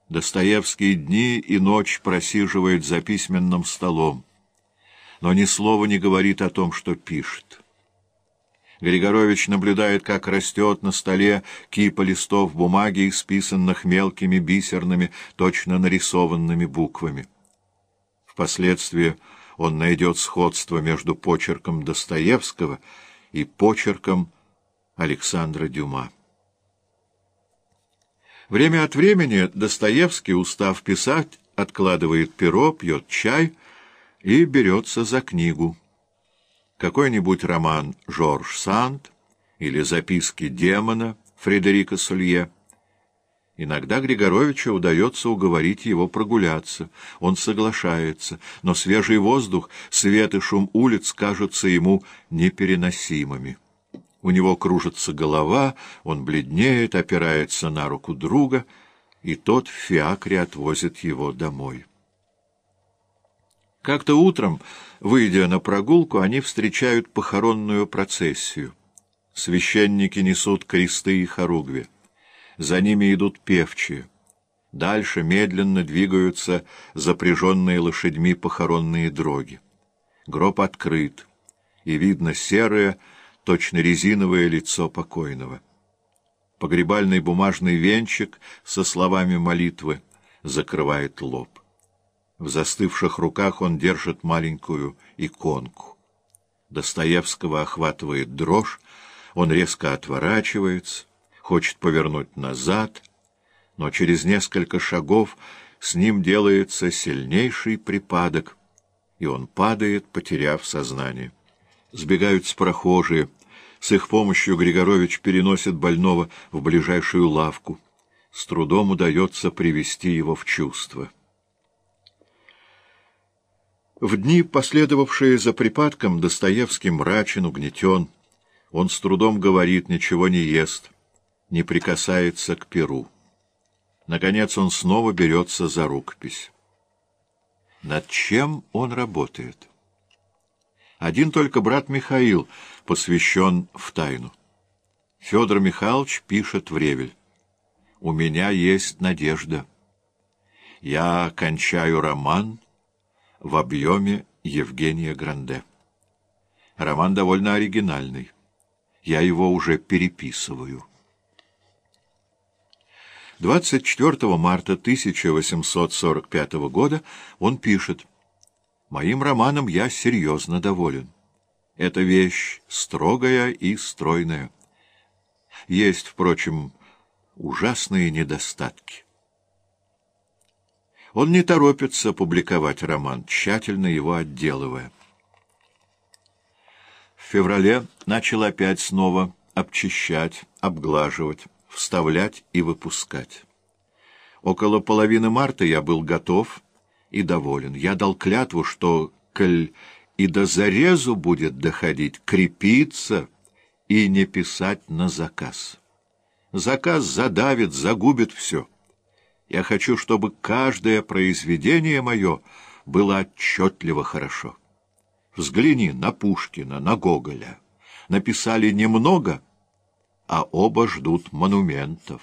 Достоевский дни и ночь просиживает за письменным столом, но ни слова не говорит о том, что пишет. Григорович наблюдает, как растет на столе кипа листов бумаги, исписанных мелкими бисерными, точно нарисованными буквами. Впоследствии он найдет сходство между почерком Достоевского и почерком Александра Дюма. Время от времени Достоевский, устав писать, откладывает перо, пьет чай и берется за книгу. Какой-нибудь роман Жорж Санд или записки демона Фредерика Солье. Иногда Григоровичу удается уговорить его прогуляться. Он соглашается, но свежий воздух, свет и шум улиц кажутся ему непереносимыми. У него кружится голова, он бледнеет, опирается на руку друга, и тот в фиакре отвозит его домой. Как-то утром, выйдя на прогулку, они встречают похоронную процессию. Священники несут кресты и хоругви. За ними идут певчие. Дальше медленно двигаются запряженные лошадьми похоронные дроги. Гроб открыт, и видно серое, точно резиновое лицо покойного. Погребальный бумажный венчик со словами молитвы закрывает лоб. В застывших руках он держит маленькую иконку. Достоевского охватывает дрожь, он резко отворачивается, хочет повернуть назад, но через несколько шагов с ним делается сильнейший припадок, и он падает, потеряв сознание. Сбегаются прохожие. С их помощью Григорович переносит больного в ближайшую лавку. С трудом удается привести его в чувство. В дни, последовавшие за припадком, Достоевский мрачен, угнетен. Он с трудом говорит, ничего не ест, не прикасается к перу. Наконец он снова берется за рукопись. Над чем он работает? Один только брат Михаил посвящен в тайну. Федор Михайлович пишет в Ревель: «У меня есть надежда. Я кончаю роман в объеме Евгения Гранде. Роман довольно оригинальный. Я его уже переписываю». 24 марта 1845 года он пишет: «Моим романом я серьезно доволен. Это вещь строгая и стройная. Есть, впрочем, ужасные недостатки». Он не торопится публиковать роман, тщательно его отделывая. В феврале начал опять снова обчищать, обглаживать, вставлять и выпускать. Около половины марта я был готов и доволен. Я дал клятву, что, коль и до зарезу будет доходить, крепиться и не писать на заказ. Заказ задавит, загубит все. Я хочу, чтобы каждое произведение мое было отчетливо хорошо. Взгляни на Пушкина, на Гоголя. Написали немного, а оба ждут монументов.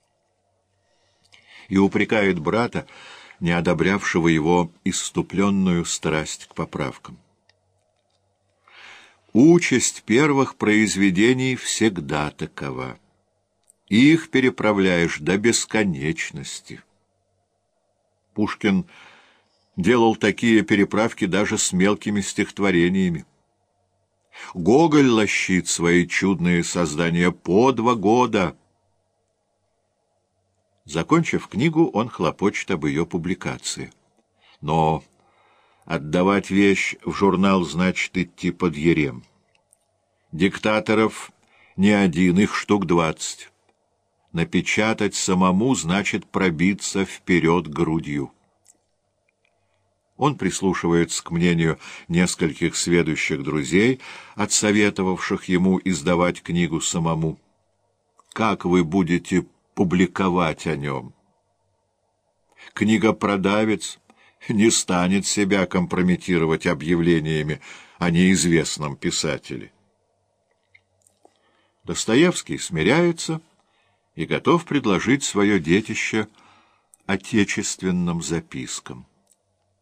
И упрекает брата, не одобрявшего его исступленную страсть к поправкам. Участь первых произведений всегда такова. Их переправляешь до бесконечности. Пушкин делал такие переправки даже с мелкими стихотворениями. Гоголь лощит свои чудные создания по 2 года. Закончив книгу, он хлопочет об ее публикации. Но отдавать вещь в журнал значит идти под ярем. Диктаторов не один, их штук 20. Напечатать самому значит пробиться вперед грудью. Он прислушивается к мнению нескольких сведущих друзей, отсоветовавших ему издавать книгу самому. Как вы будете публиковать о нем? Книгопродавец не станет себя компрометировать объявлениями о неизвестном писателе. Достоевский смиряется и готов предложить свое детище отечественным запискам.